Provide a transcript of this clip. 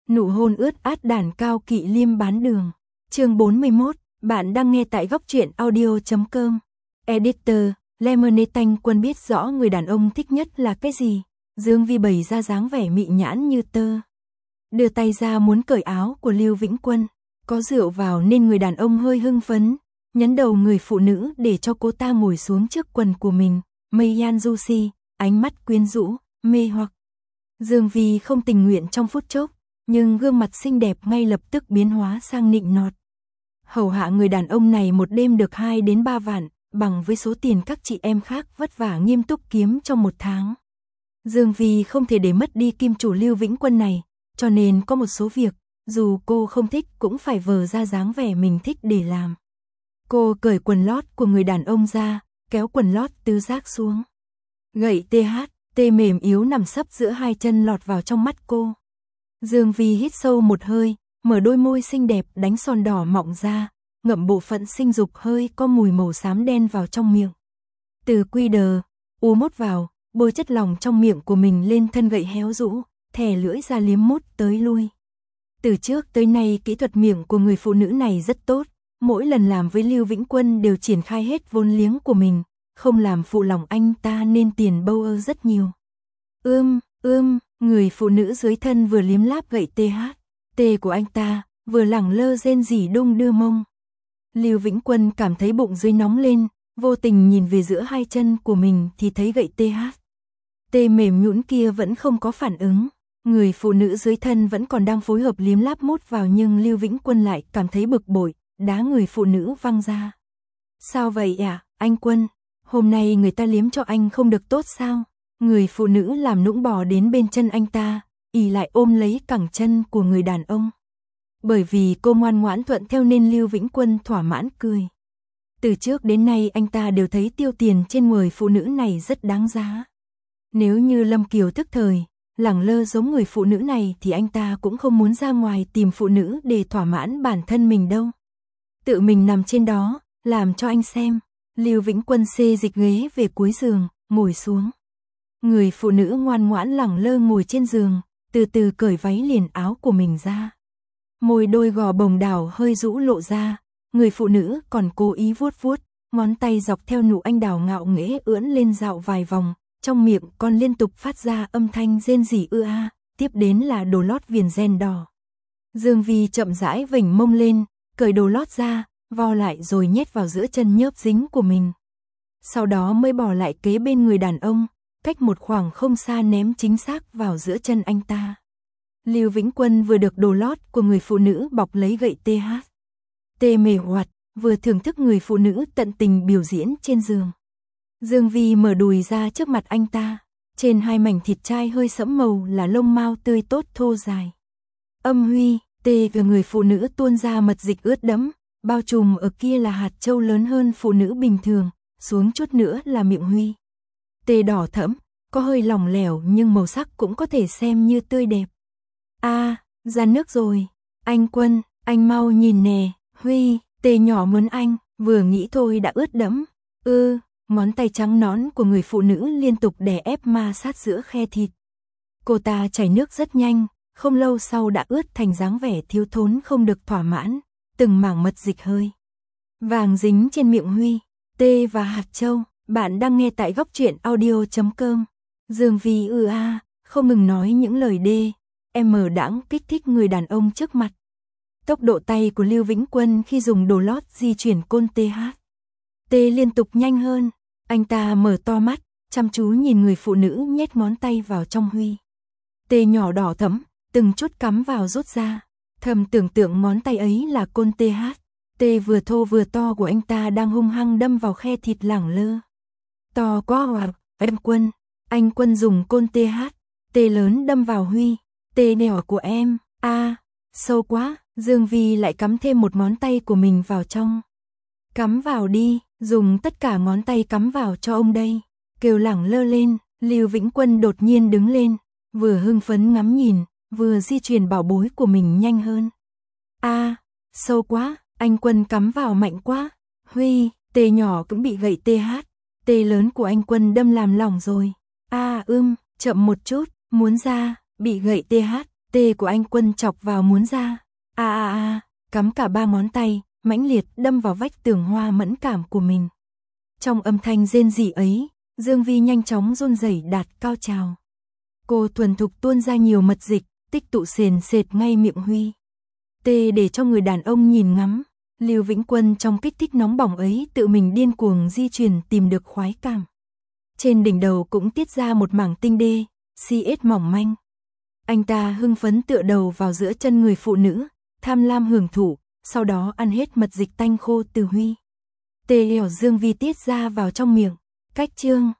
Nụ hôn ướt át đàn Cao Kỵ Liêm bán đường. Chương 41, bạn đang nghe tại góc truyện audio.com. Editor, Lemonade Tanh Quân biết rõ người đàn ông thích nhất là cái gì. Dương Vi bày ra dáng vẻ mị nhãn như tơ. Đưa tay ra muốn cởi áo của Lưu Vĩnh Quân. Có rượu vào nên người đàn ông hơi hưng phấn. Nhấn đầu người phụ nữ để cho cô ta ngồi xuống trước quần của mình. Mây Yan Du Si, ánh mắt quyến rũ, mê hoặc. Dương Vi không tình nguyện trong phút chốc, nhưng gương mặt xinh đẹp ngay lập tức biến hóa sang nịnh nọt. Hầu hạ người đàn ông này một đêm được 2 đến 3 vạn, bằng với số tiền các chị em khác vất vả nghiêm túc kiếm trong một tháng. Dương Vi không thể để mất đi kim chủ Lưu Vĩnh Quân này, cho nên có một số việc, dù cô không thích cũng phải vờ ra dáng vẻ mình thích để làm. Cô cởi quần lót của người đàn ông ra, kéo quần lót tứ giác xuống. Gậy tê mềm yếu nằm sấp giữa hai chân lọt vào trong mắt cô. Dương Vi hít sâu một hơi, mở đôi môi xinh đẹp đánh son đỏ mọng ra, ngậm bộ phận sinh dục hơi có mùi màu xám đen vào trong miệng. Từ quy đờ, ú mốt vào, bôi chất lỏng trong miệng của mình lên thân gậy héo rũ, thè lưỡi ra liếm mút tới lui. Từ trước tới nay kỹ thuật miệng của người phụ nữ này rất tốt, mỗi lần làm với Lưu Vĩnh Quân đều triển khai hết vốn liếng của mình, không làm phụ lòng anh ta nên tiền bâu ơ rất nhiều. Người phụ nữ dưới thân vừa liếm láp gậy tê của anh ta, vừa lẳng lơ rên rỉ đung đưa mông. Lưu Vĩnh Quân cảm thấy bụng dưới nóng lên, vô tình nhìn về giữa hai chân của mình thì thấy gậy tê mềm nhũn kia vẫn không có phản ứng. Người phụ nữ dưới thân vẫn còn đang phối hợp liếm láp mút vào nhưng Lưu Vĩnh Quân lại cảm thấy bực bội, đá người phụ nữ văng ra. Sao vậy ạ, anh Quân? Hôm nay người ta liếm cho anh không được tốt sao? Người phụ nữ làm nũng bò đến bên chân anh ta, ì lại ôm lấy cẳng chân của người đàn ông. Bởi vì cô ngoan ngoãn thuận theo nên Lưu Vĩnh Quân thỏa mãn cười. Từ trước đến nay anh ta đều thấy tiêu tiền trên người phụ nữ này rất đáng giá. Nếu như Lâm Kiều thức thời, lẳng lơ giống người phụ nữ này thì anh ta cũng không muốn ra ngoài tìm phụ nữ để thỏa mãn bản thân mình đâu. Tự mình nằm trên đó, làm cho anh xem. Lưu Vĩnh Quân xê dịch ghế về cuối giường, ngồi xuống. Người phụ nữ ngoan ngoãn lẳng lơ ngồi trên giường, từ từ cởi váy liền áo của mình ra. Môi đôi gò bồng đảo hơi rũ lộ ra, người phụ nữ còn cố ý vuốt, ngón tay dọc theo nụ anh đào ngạo nghễ ưỡn lên dạo vài vòng, trong miệng còn liên tục phát ra âm thanh rên rỉ a, tiếp đến là đồ lót viền ren đỏ. Dương Vi chậm rãi vểnh mông lên, cởi đồ lót ra, vo lại rồi nhét vào giữa chân nhớp dính của mình. Sau đó mới bỏ lại kế bên người đàn ông, cách một khoảng không xa ném chính xác vào giữa chân anh ta. Lưu Vĩnh Quân vừa được đồ lót của người phụ nữ bọc lấy gậy tê mề hoạt, vừa thưởng thức người phụ nữ tận tình biểu diễn trên giường. Dương Vi mở đùi ra trước mặt anh ta, trên hai mảnh thịt trai hơi sẫm màu là lông mao tươi tốt thô dài. Âm huy, tê của người phụ nữ tuôn ra mật dịch ướt đẫm, bao trùm ở kia là hạt châu lớn hơn phụ nữ bình thường, xuống chút nữa là miệng huy. Tê đỏ thẫm, có hơi lỏng lẻo nhưng màu sắc cũng có thể xem như tươi đẹp. Ra nước rồi. Anh Quân, anh mau nhìn nè, huy, tê nhỏ muốn anh, vừa nghĩ thôi đã ướt đẫm. Ngón tay trắng nõn của người phụ nữ liên tục đè ép ma sát giữa khe thịt. Cô ta chảy nước rất nhanh, không lâu sau đã ướt thành dáng vẻ thiếu thốn không được thỏa mãn, từng mảng mật dịch hơi vàng dính trên miệng huy, tê và hạt châu. Bạn đang nghe tại góc truyện audio.com. Dương Vi không ngừng nói những lời đãng kích thích người đàn ông trước mặt. Tốc độ tay của Lưu Vĩnh Quân khi dùng đồ lót di chuyển côn tê liên tục nhanh hơn. Anh ta mở to mắt, chăm chú nhìn người phụ nữ nhét ngón tay vào trong huy. Tê nhỏ đỏ thẫm, từng chút cắm vào rút ra. Thầm tưởng tượng ngón tay ấy là côn tê vừa thô vừa to của anh ta đang hung hăng đâm vào khe thịt lẳng lơ. To quá hoặc, anh Quân dùng côn tê lớn đâm vào huy, tê nhỏ của em, sâu quá, Dương Vi lại cắm thêm một ngón tay của mình vào trong. Cắm vào đi, dùng tất cả ngón tay cắm vào cho ông đây, kêu lẳng lơ lên. Lưu Vĩnh Quân đột nhiên đứng lên, vừa hưng phấn ngắm nhìn, vừa di chuyển bảo bối của mình nhanh hơn. Sâu quá, anh Quân cắm vào mạnh quá, huy, tê nhỏ cũng bị gậy tê lớn của anh Quân đâm làm lỏng rồi. Chậm một chút, muốn ra, bị gậy Tê của anh Quân chọc vào muốn ra. Cắm cả 3 ngón tay, mãnh liệt đâm vào vách tường hoa mẫn cảm của mình. Trong âm thanh rên rỉ ấy, Dương Vi nhanh chóng run rẩy đạt cao trào. Cô thuần thục tuôn ra nhiều mật dịch, tích tụ sền sệt ngay miệng Huy. Tê để cho người đàn ông nhìn ngắm. Lưu Vĩnh Quân trong kích thích nóng bỏng ấy tự mình điên cuồng di chuyển tìm được khoái cảm. Trên đỉnh đầu cũng tiết ra một mảng tinh đê, CS mỏng manh. Anh ta hưng phấn tựa đầu vào giữa chân người phụ nữ, tham lam hưởng thụ, sau đó ăn hết mật dịch tanh khô từ Huy. Tê ẻo Dương Vi tiết ra vào trong miệng. Cách chương